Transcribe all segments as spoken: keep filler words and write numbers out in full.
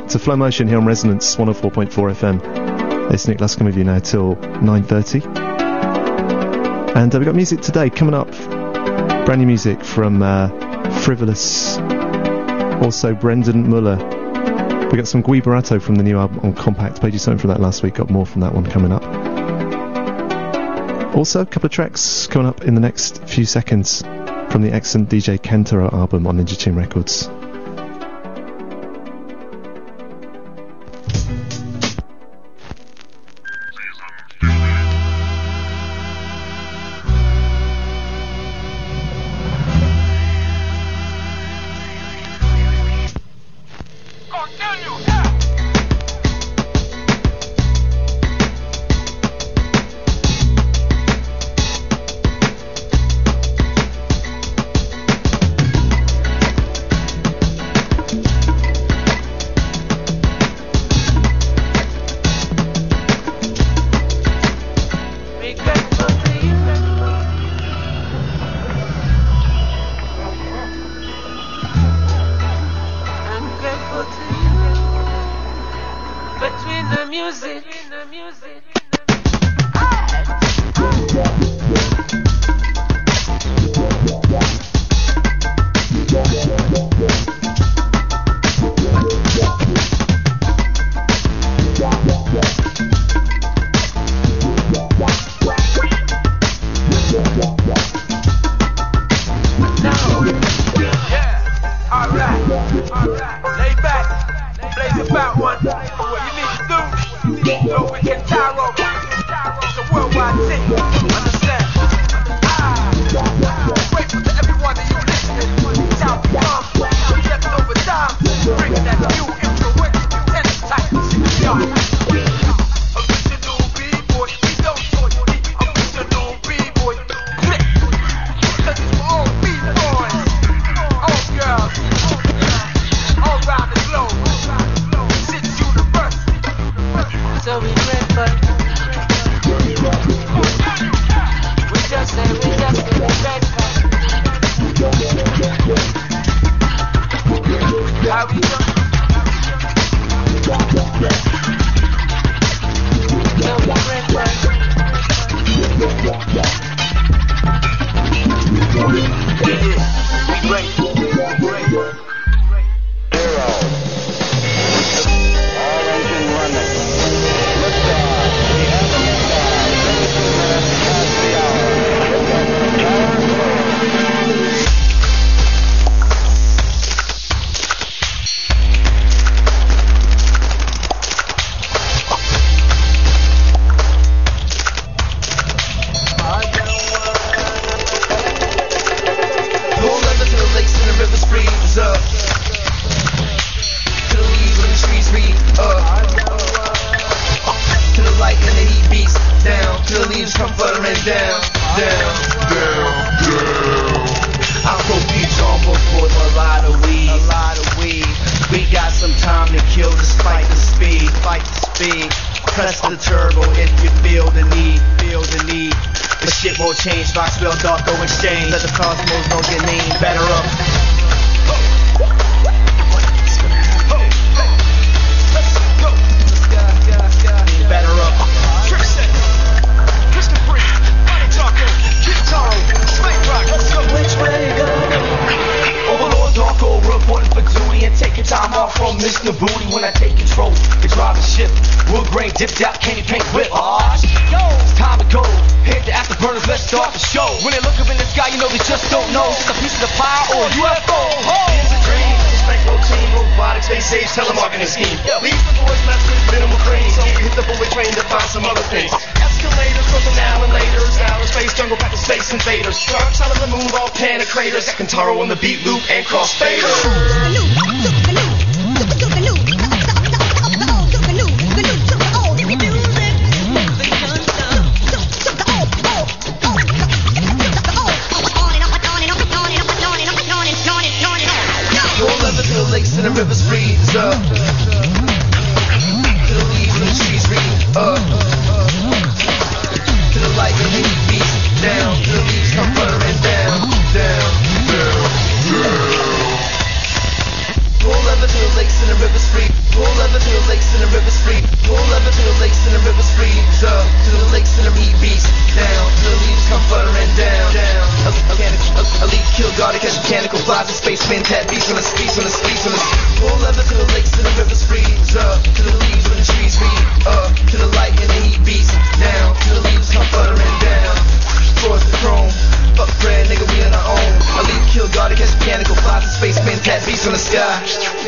to Flow Motion here on Resonance one oh four point four F M. It's Nick Luscombe with you now till nine thirty. And uh, we've got music today coming up. Brand new music from uh, Frivolous. Also Brendan Muller. We got some Gui Barato from the new album on Compact. Played you something from that last week. Got more from that one coming up. Also, a couple of tracks coming up in the next few seconds from the excellent D J Kentaro album on Ninja Tune Records. Kentaro on the beat loop and crossfader. Lakes and the rivers freeze up. To the leaves and the trees read up. To the light and the beats down. To the leaves come fluttering down, down, down, down. and them heat beats down till the leaves come fluttering down. Down. Elite kill guard to catch mechanical flies and spaceman tat beats on the streets on the streets on the pull leather to the lakes and the rivers freeze up to the leaves when the trees read up to the light and the heat beats down till the leaves come fluttering down. Towards the chrome, fuck bread, nigga, we on our own. Elite kill guard to catch mechanical flies and spaceman tat beats on the sky.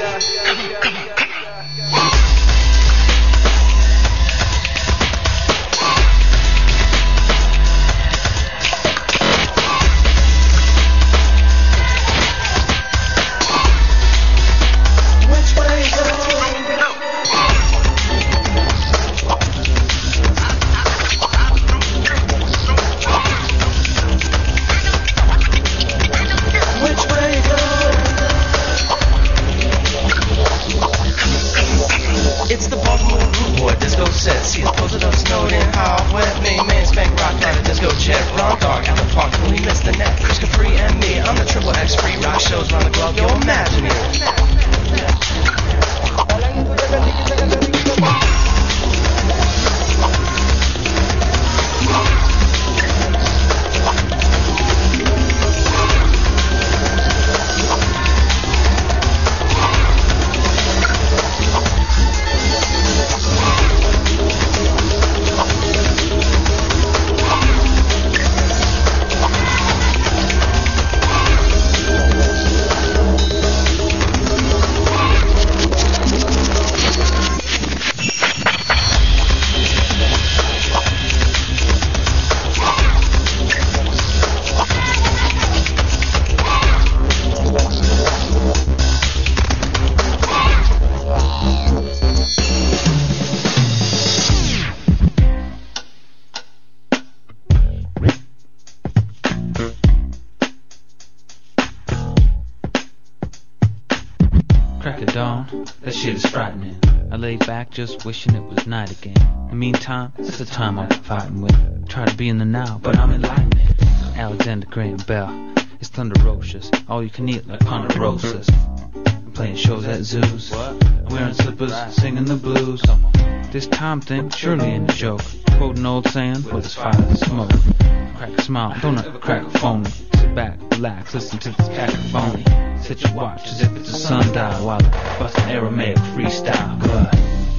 Just wishing it was night again. In the meantime, it's the time I'm fighting with. Try to be in the now, but I'm enlightened. Alexander Graham Bell, it's thunderocious. All you can eat like ponderosas. I'm playing shows at zoos. I'm wearing slippers, singing the blues. This time thing surely ain't a joke. Quote an old saying, with his fire and smoke. Crack a smile, don't ever crack a phony. Sit back, relax, listen to this cacophony. Set your watch as if it's a sundial while I bust an Aramaic freestyle. But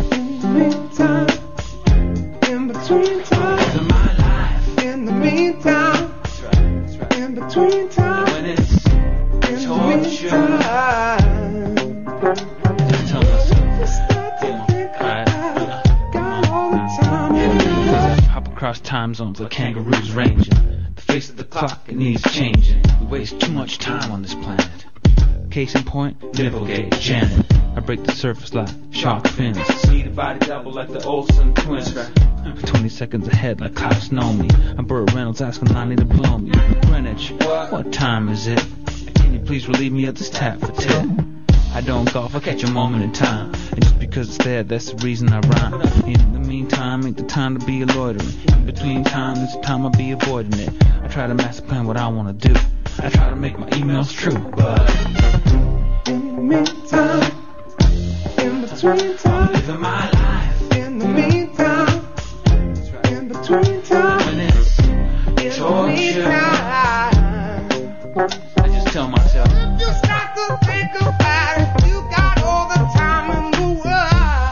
meantime, in between time, in my life, in the meantime, that's right, that's right. In between time, when it's in torture, the meantime, just tell myself, just start to yeah, think right. about it. Got all the time in the world. Hop across time zones like kangaroos ranging. The face of the clock, it needs changing. We waste too much time on this planet. Case in point, nipple gauge, Janet. I break the surface like shark fins. See the body double like the Olsen twins. twenty seconds ahead like cops know me. I'm Burt Reynolds asking Lonnie to blow me. Greenwich, what time is it? Can you please relieve me of this tap for tip? I don't golf, I catch a moment in time. And just because it's there, that's the reason I rhyme. In the meantime, ain't the time to be a loitering. In between time, it's the time I'll be avoiding it. I try to master plan what I wanna do. I try to make my emails true, but in the meantime, in between time, living my life. In the meantime, in between time, when it's in torture, the meantime, I just tell myself, just got to think about it. You got all the time in the world.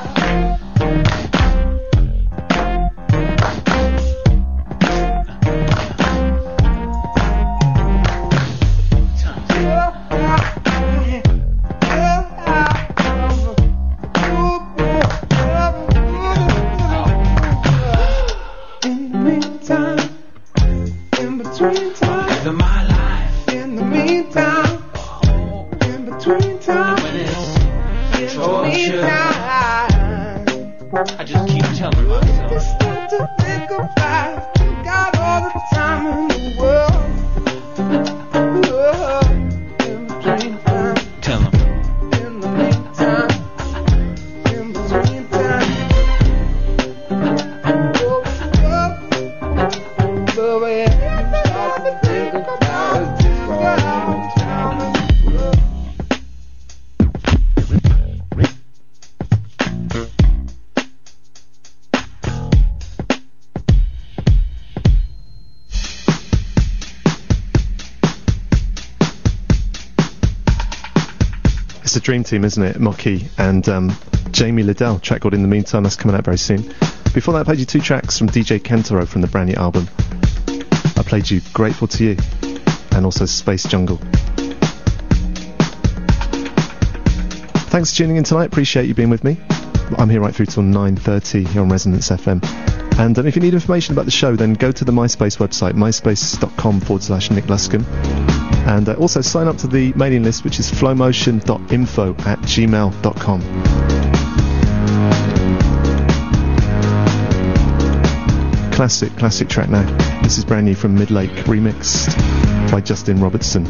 I just keep telling myself. Just start to think about it. You got all the time in the world. Oh, in between time. Tell him. In the meantime. In between time. Oh, oh, oh, yeah. Start to think about it. You got all the time in the world. a dream team, isn't it? Mocky and um, Jamie Liddell. Track called In the Meantime, that's coming out very soon. Before that, I played you two tracks from D J Kentaro from the brand new album. I played you Grateful to You and also Space Jungle. Thanks for tuning in tonight. Appreciate you being with me. I'm here right through till nine thirty here on Resonance F M. And um, if you need information about the show, then go to the MySpace website, myspace.com forward slash Nick Luscombe. And uh, also sign up to the mailing list, which is flowmotion.info at gmail dot com. Classic, classic track now. This is brand new from Midlake, remixed by Justin Robertson.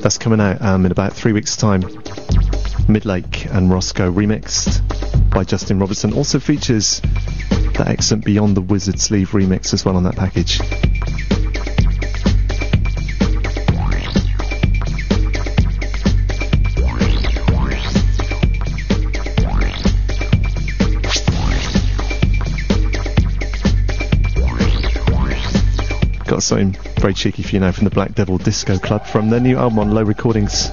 That's coming out um, in about three weeks' time. Midlake and Roscoe remixed by Justin Robertson. Also features that excellent Beyond the Wizard Sleeve remix as well on that package. Got something very cheeky for you now from the Black Devil Disco Club from their new album on Low Recordings.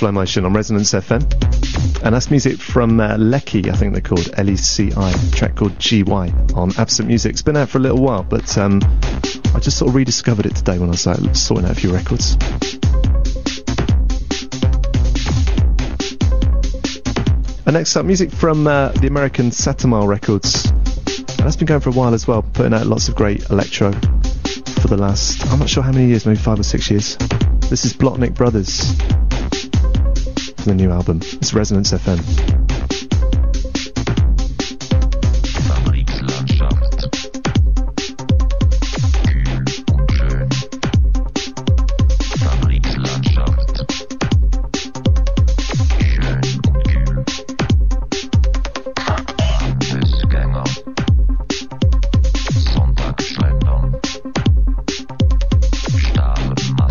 Slow Motion on Resonance F M. And that's music from uh, Lecky, I think they're called, L E C I, a track called G Y on Absent Music. It's been out for a little while, but um, I just sort of rediscovered it today when I was like, sorting out a few records. And next up, music from uh, the American Satamale Records. And that's been going for a while as well, putting out lots of great electro for the last, I'm not sure how many years, maybe five or six years. This is Blotnick Brothers from the new album. It's Resonance F M.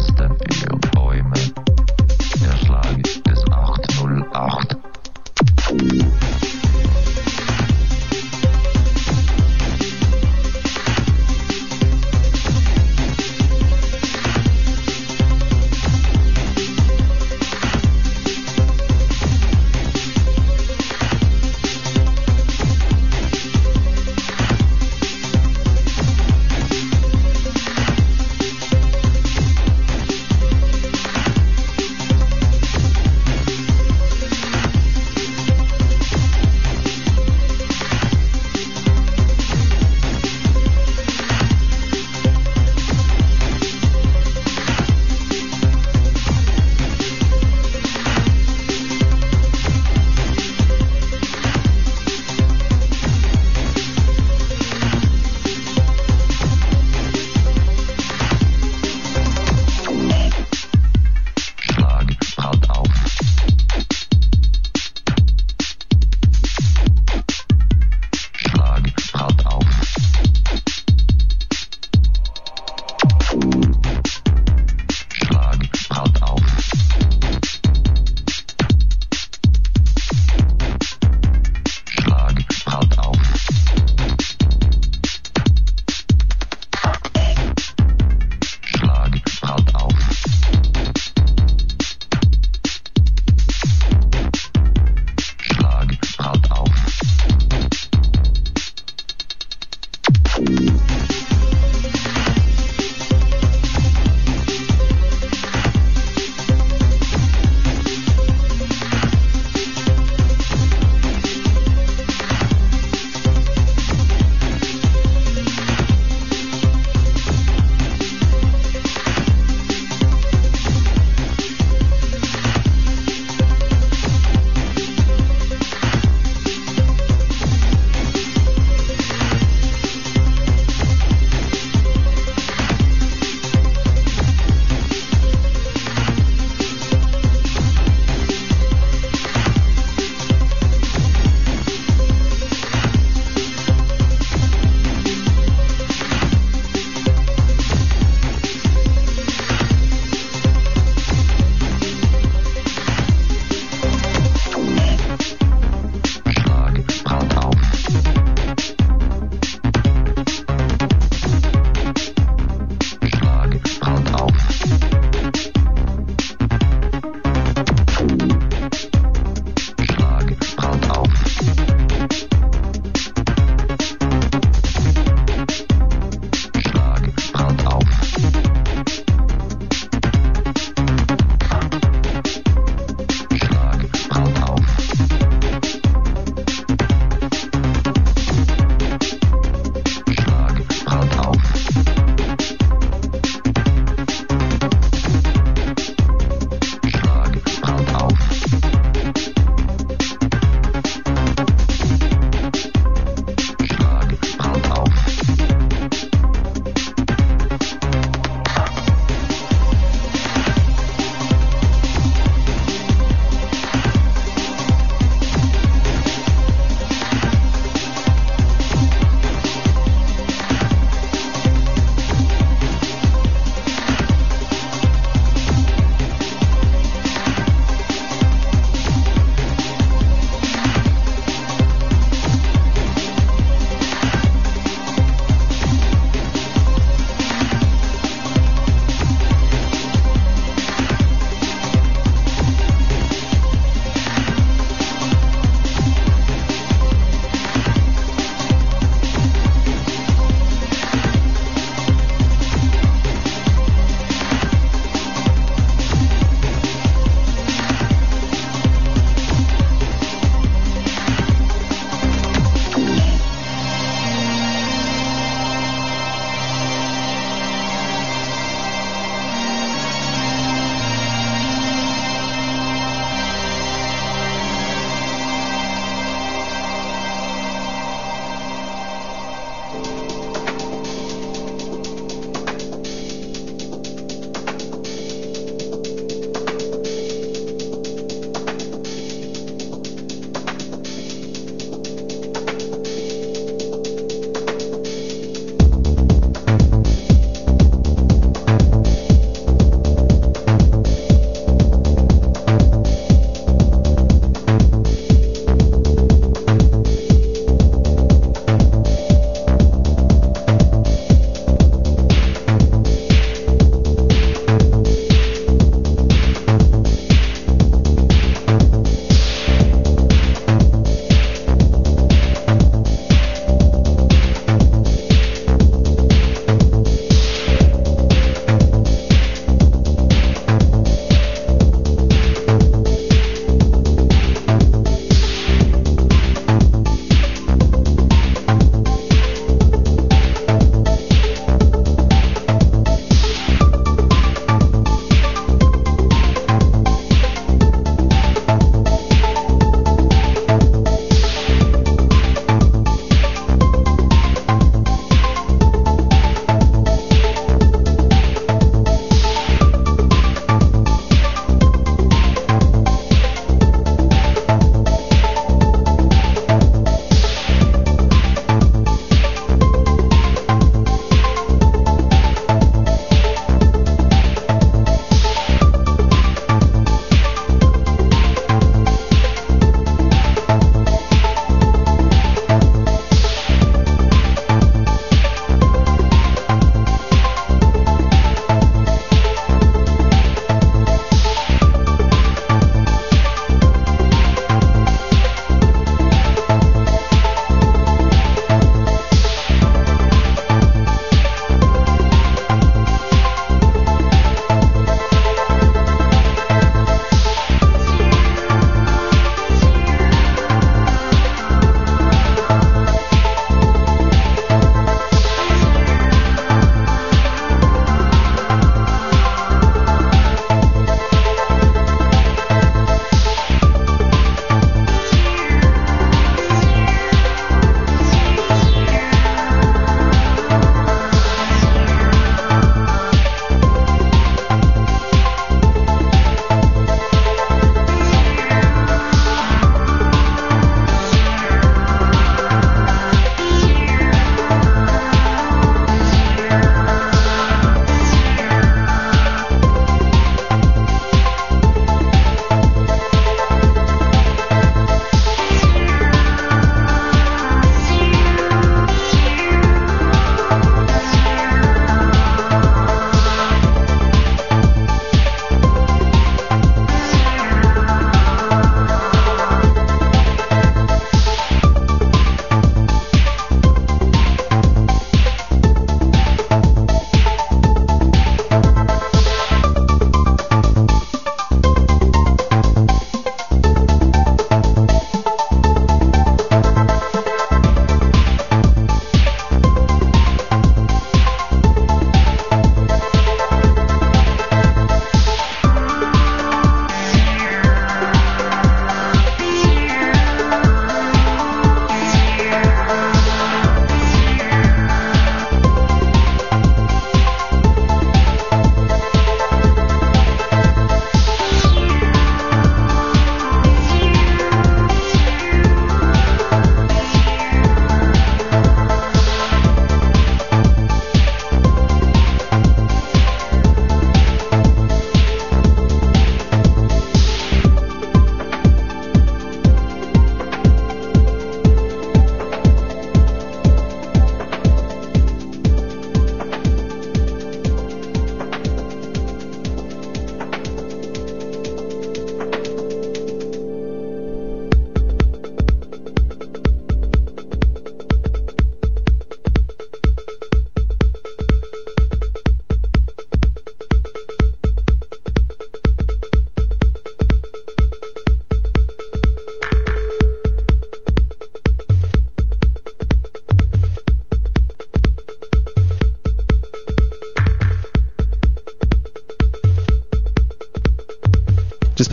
Der Schlag ist acht null acht.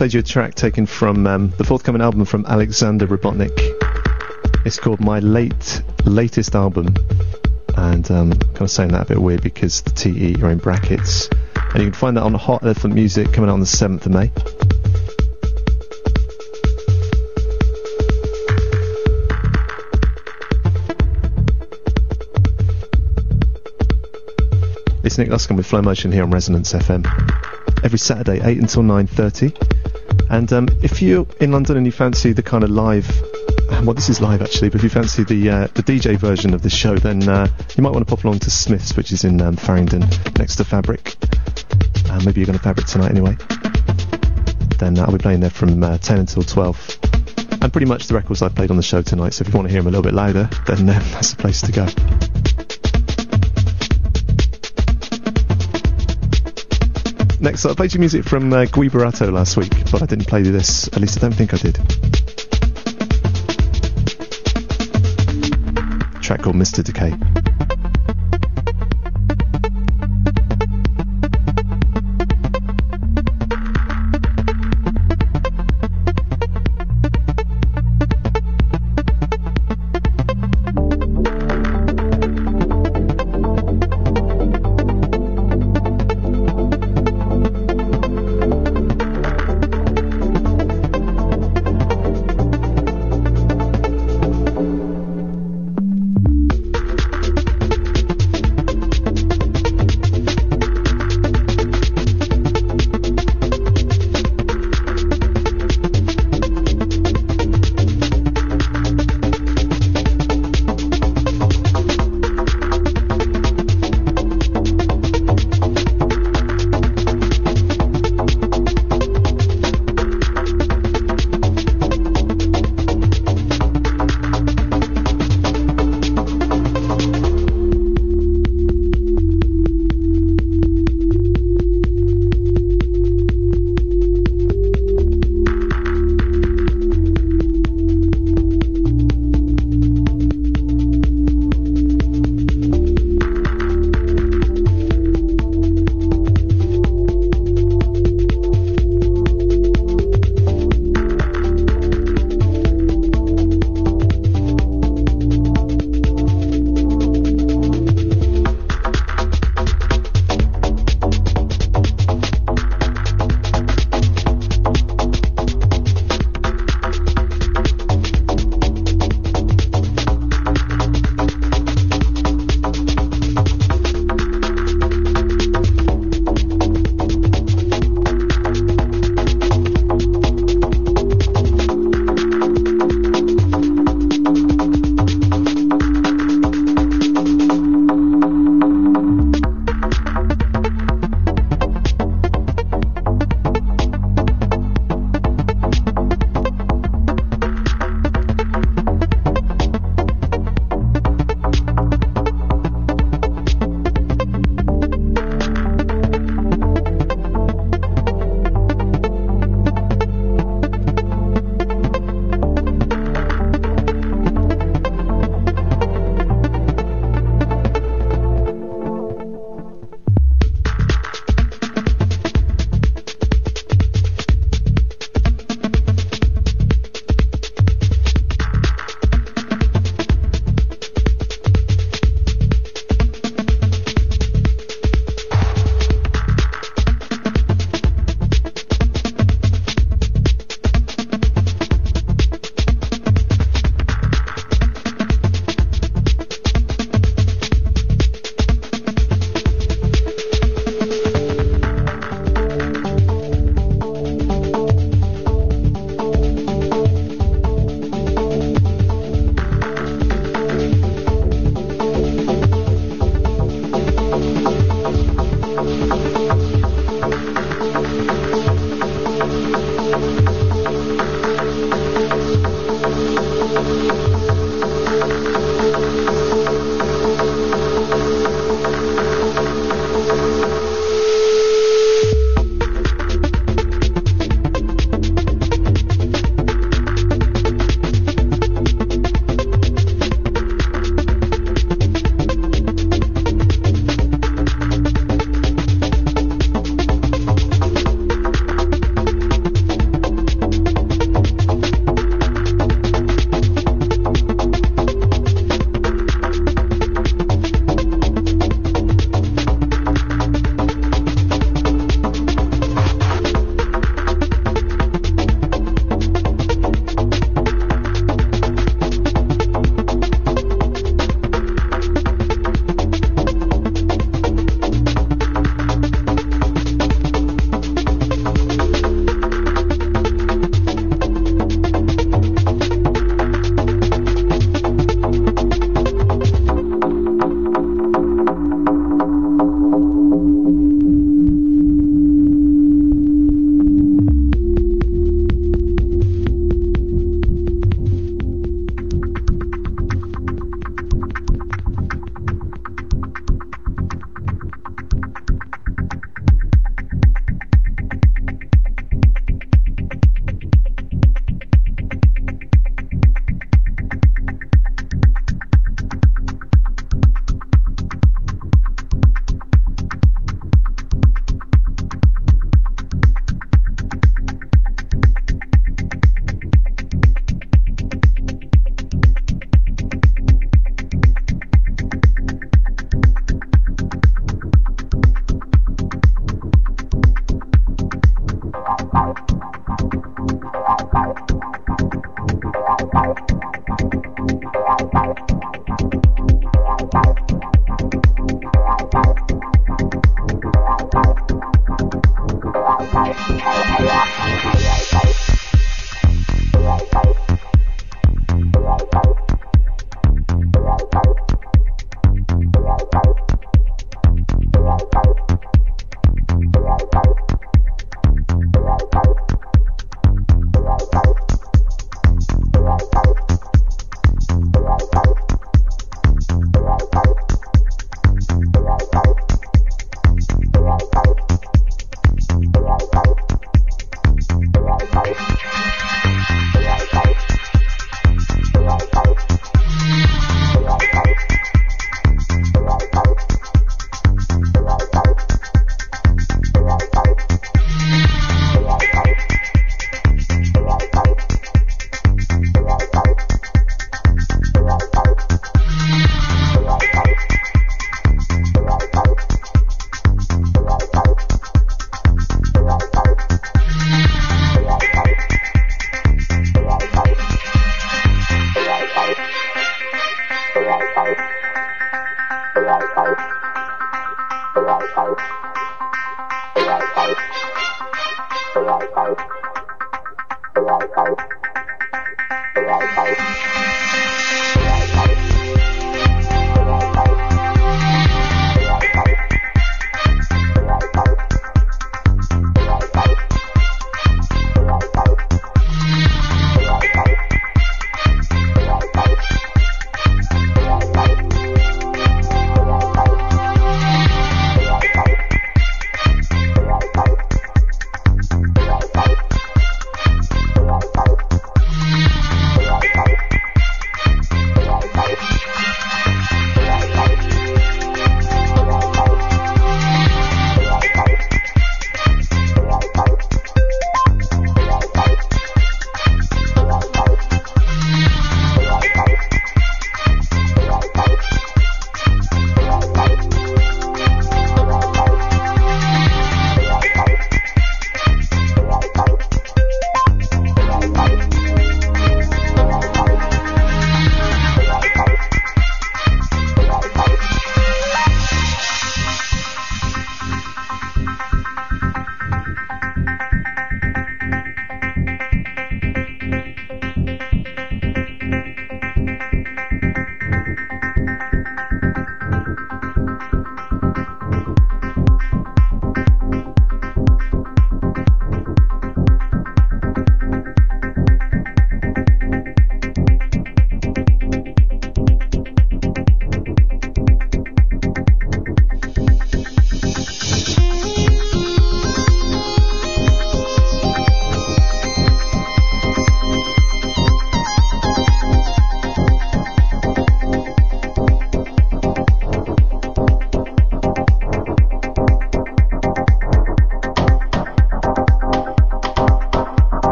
played you a track taken from um, the forthcoming album from Alexander Robotnik. It's called My Late Latest Album, and um, kind of saying that a bit weird because the T E are in brackets, and you can find that on Hot Elephant Music coming out on the seventh of May. It's Nick Luscombe with Flow Motion here on Resonance F M. Every Saturday, eight until nine thirty. And um, if you're in London and you fancy the kind of live, well, this is live actually, but if you fancy the uh, the D J version of the show, then uh, you might want to pop along to Smith's, which is in um, Farringdon, next to Fabric. Uh, maybe you're going to Fabric tonight anyway. Then uh, I'll be playing there from uh, ten until twelve. And pretty much the records I've played on the show tonight, so if you want to hear them a little bit louder, then uh, that's the place to go. Next up, I played you music from uh, Guy Barato last week, but I didn't play you this. At least I don't think I did. A track called Mister Decay.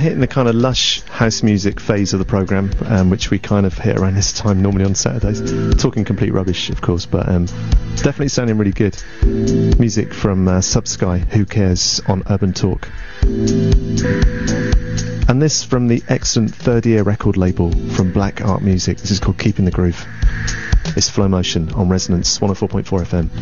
hitting the kind of lush house music phase of the programme, um, which we kind of hit around this time normally on Saturdays. Talking complete rubbish, of course, but um, definitely sounding really good. Music from uh, Subsky, Who Cares, on Urban Talk. And this from the excellent third year record label from Black Art Music. This is called Keeping the Groove. It's Flow Motion on Resonance one oh four point four F M.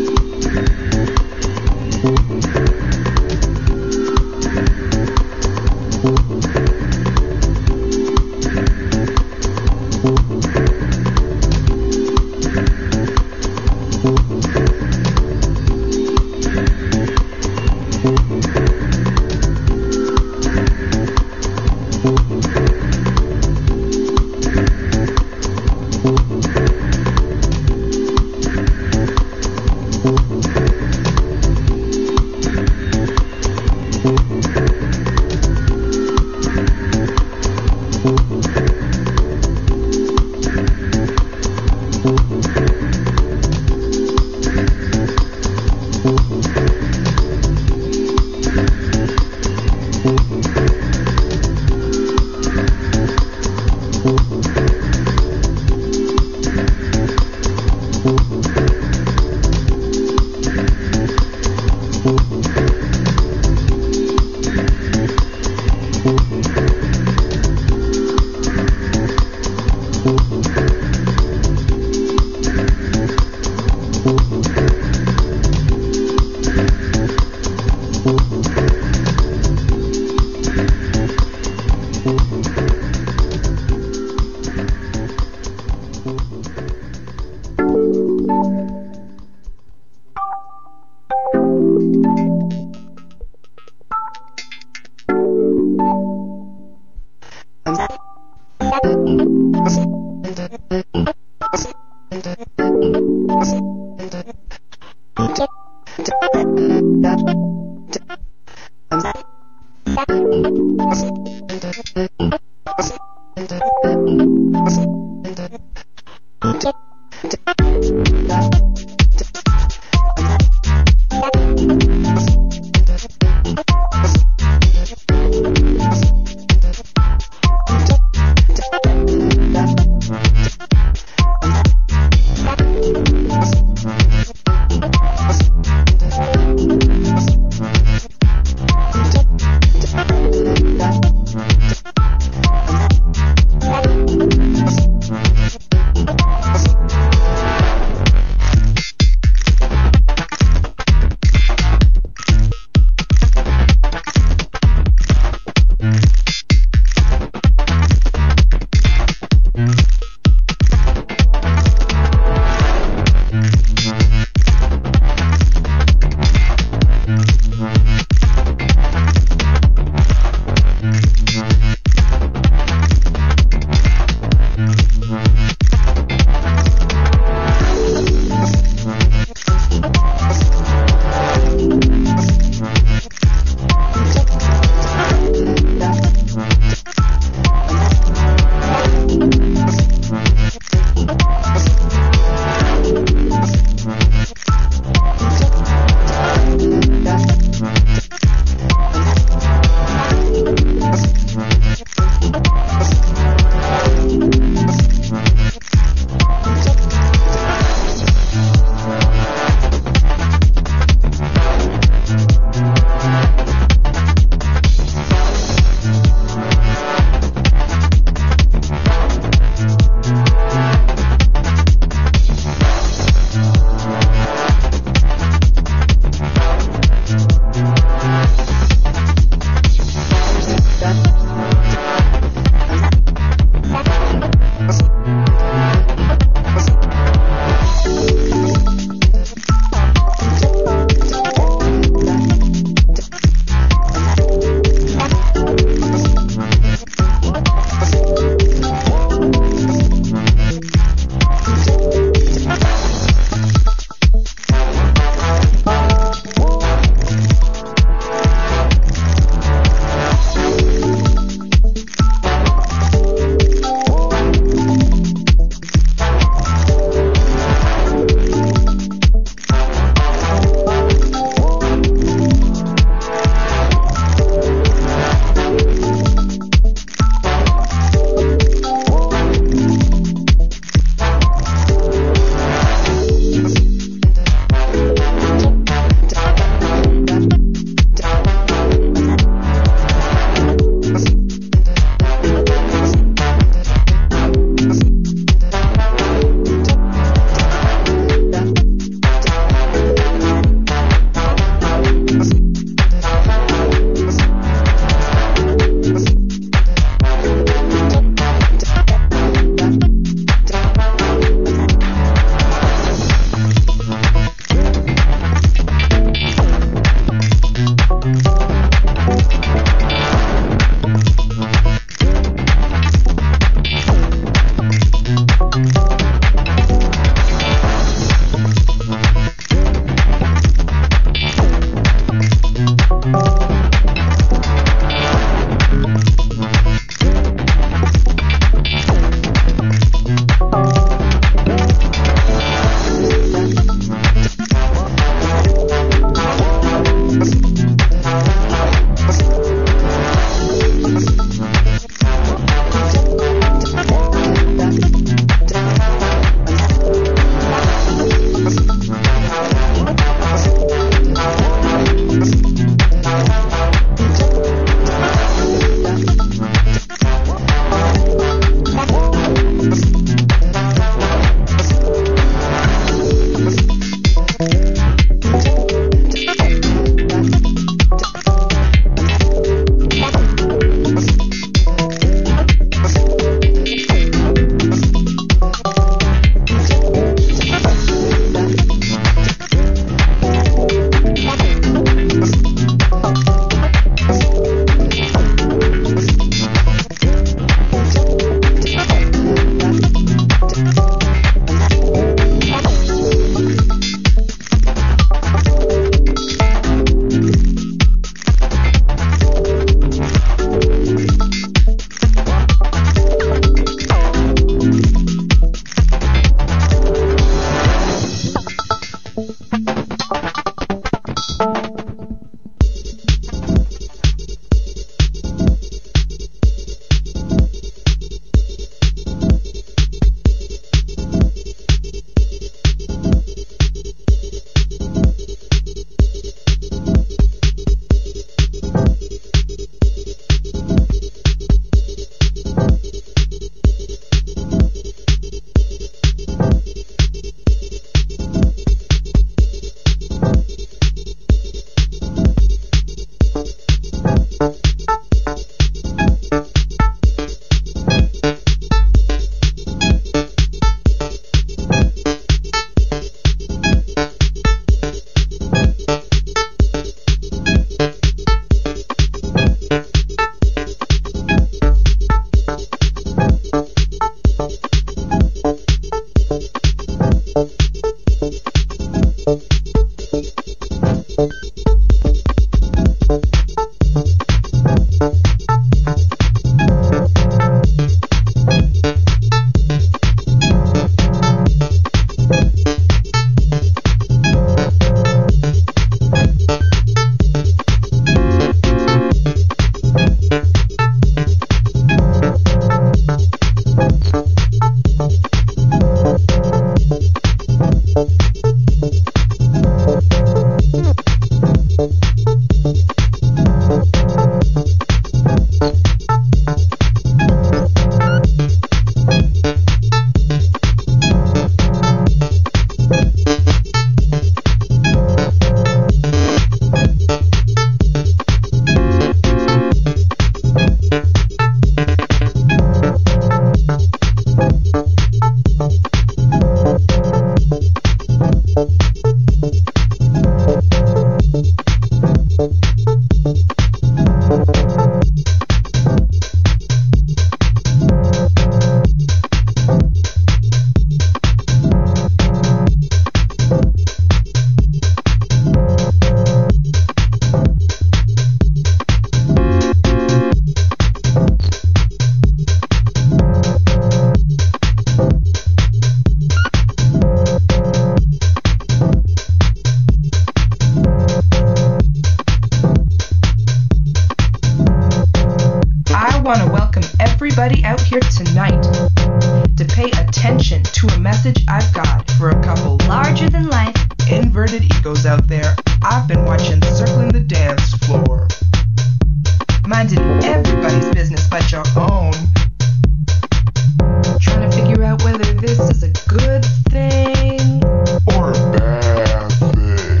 a message I've got for a couple larger than life inverted egos out there. I've been watching circling the dance floor, minding everybody's business but your own, trying to figure out whether this is a good thing or a bad thing.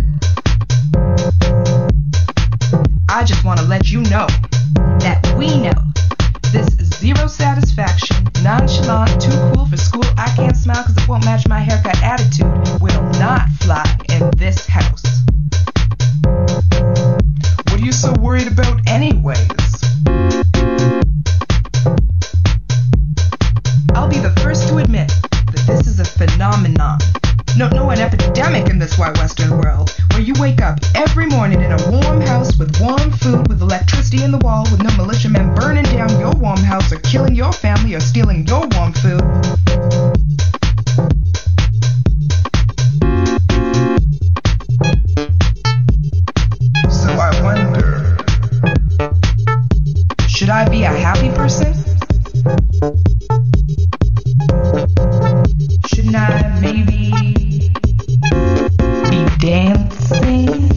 I just want to let you know that we know this is zero satisfaction, nonchalant, too cool for school, I can't smile cause it won't match my haircut attitude will not fly in this house. What are you so worried about anyways? I'll be the first to admit that this is a phenomenon. No, no, an epidemic in this white western world, where you wake up every morning in a warm house with warm food, with electricity in the wall, with no militiamen burning down your warm house or killing your family or stealing your warm food. So I wonder, should I be a happy person? Shouldn't I maybe be dancing?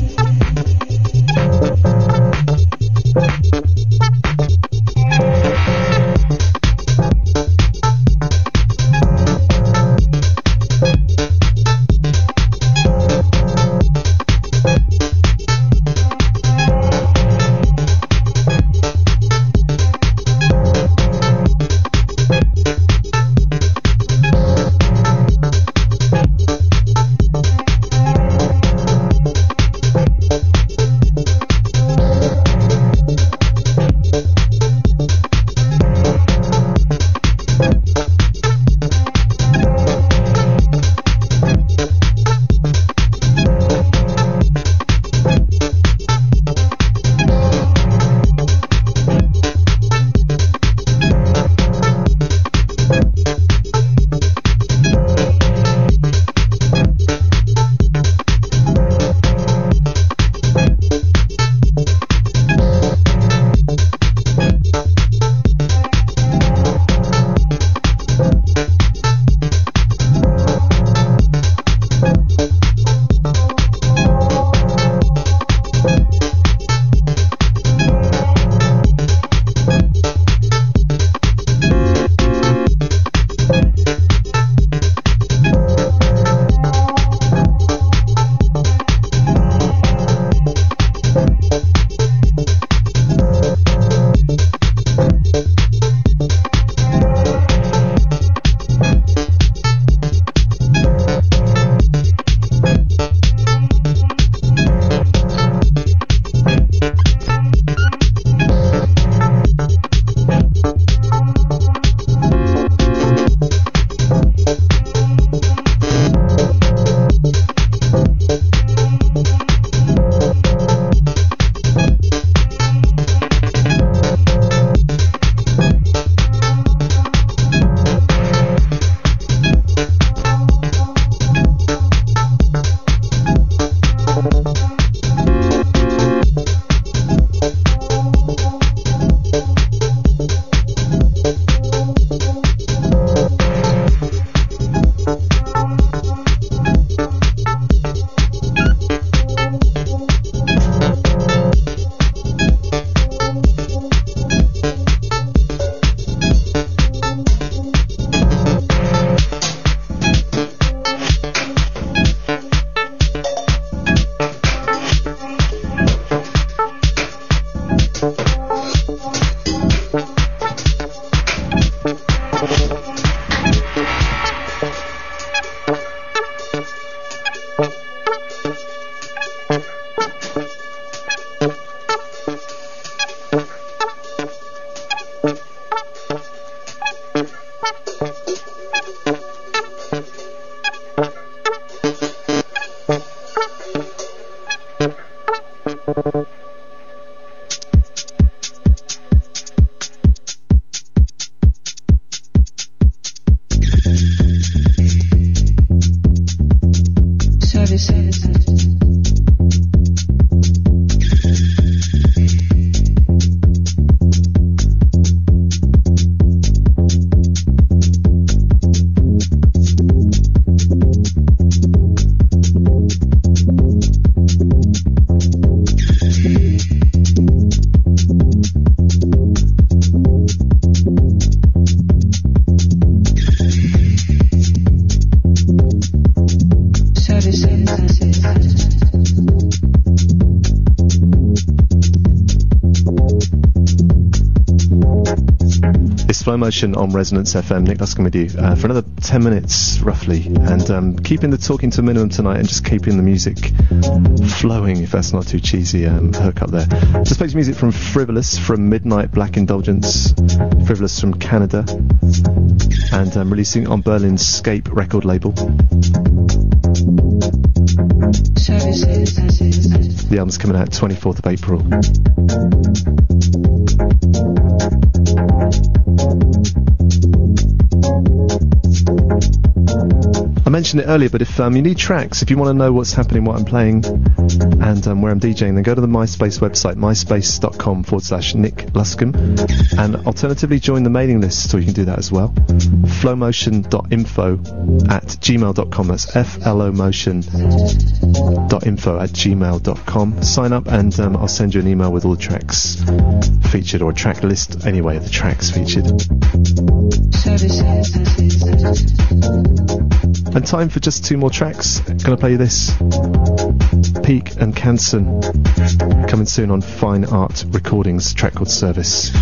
Flow Motion on Resonance F M. Nick Luscombe with you uh, for another ten minutes roughly, and um, keeping the talking to a minimum tonight and just keeping the music flowing, if that's not too cheesy um, hook up there. Just played music from Frivolous, from Midnight Black Indulgence. Frivolous from Canada, and um, releasing on Berlin's Scape record label. The album's coming out twenty-fourth of April. I mentioned it earlier, but if um, you need tracks, if you want to know what's happening, what I'm playing, and um, where I'm DJing, then go to the MySpace website, myspace.com forward slash Nick Luscombe, and alternatively join the mailing list, or you can do that as well. flowmotion.info at gmail dot com. That's flomotion.info at gmail dot com. Sign up, and um, I'll send you an email with all the tracks featured, or a track list anyway of the tracks featured. And time for just two more tracks. Gonna play you this. Peak and Canson, coming soon on Fine Art Recordings, track called Service.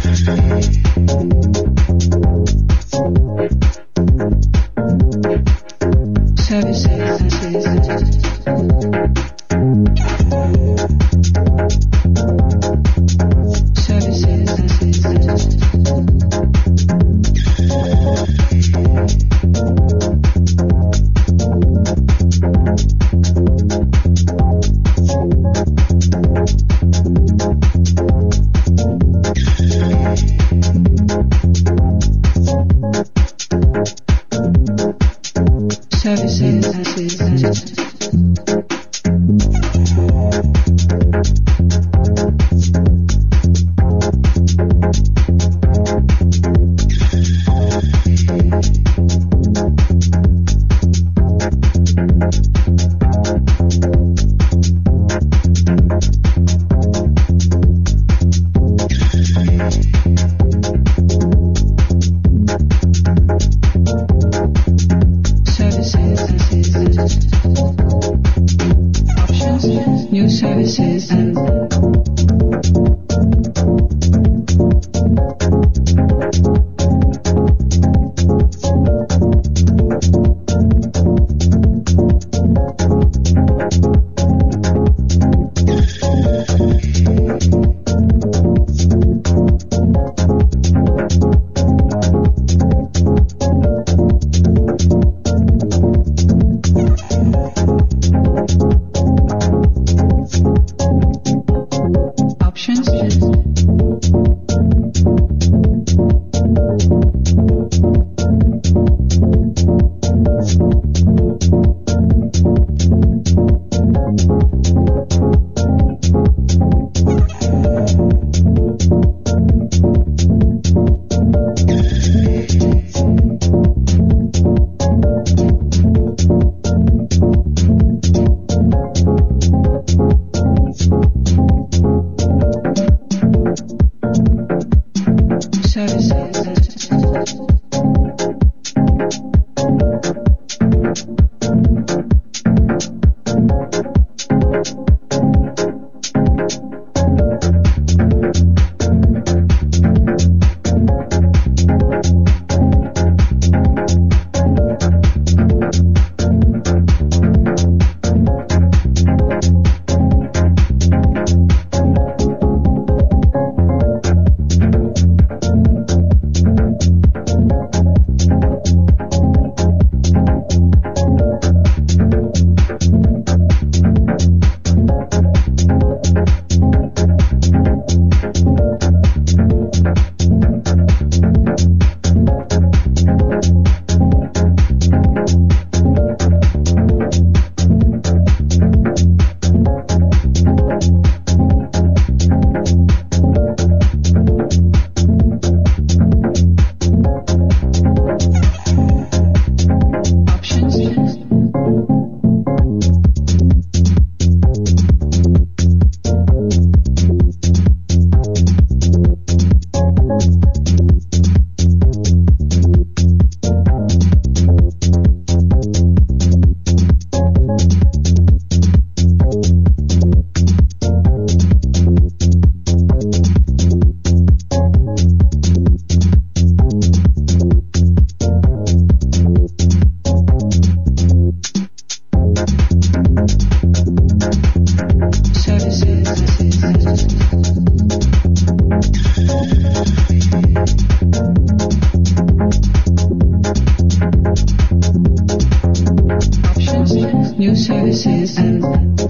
new services and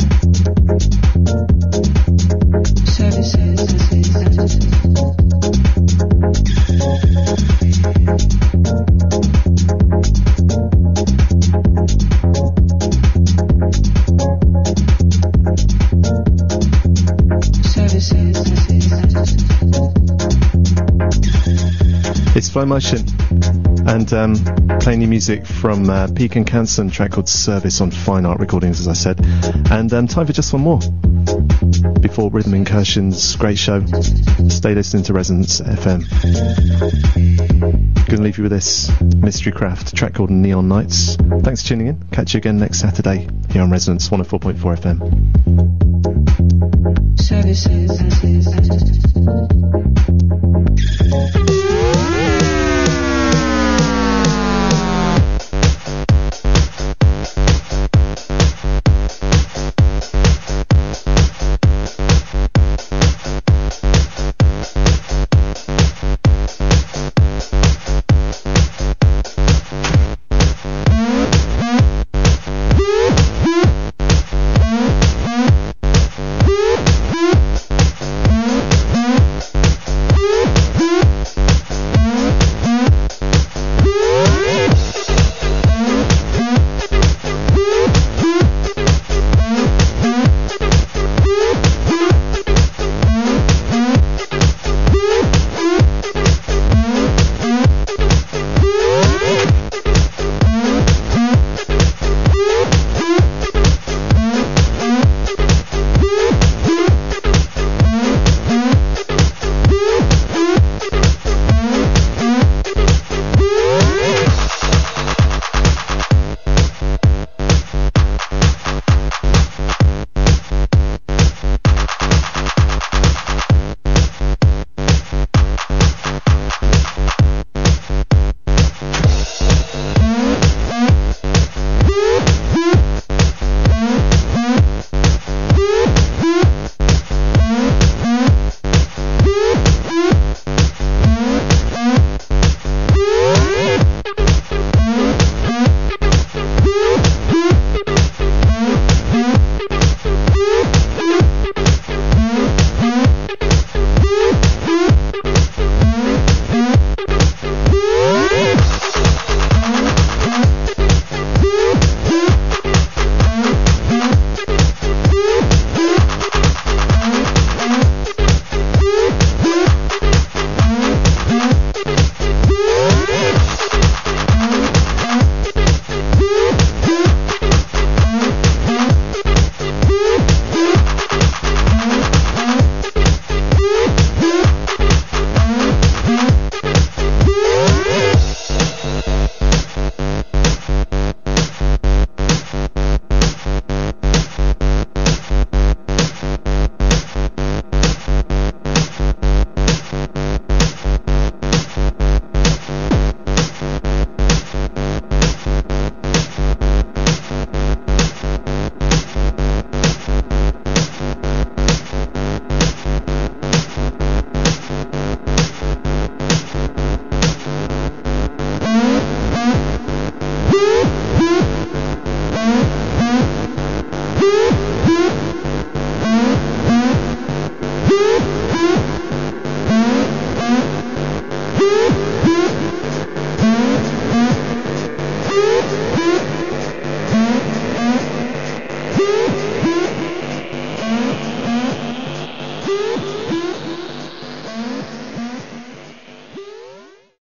services. It's Flow Motion, and um, playing new music from uh, Pecan Canson, track called Service on Fine Art Recordings, as I said. And um, time for just one more before Rhythm Incursion's great show. Stay listening to Resonance F M. Gonna leave you with this Mystery Craft, track called Neon Nights. Thanks for tuning in. Catch you again next Saturday here on Resonance one oh four point four F M. Services.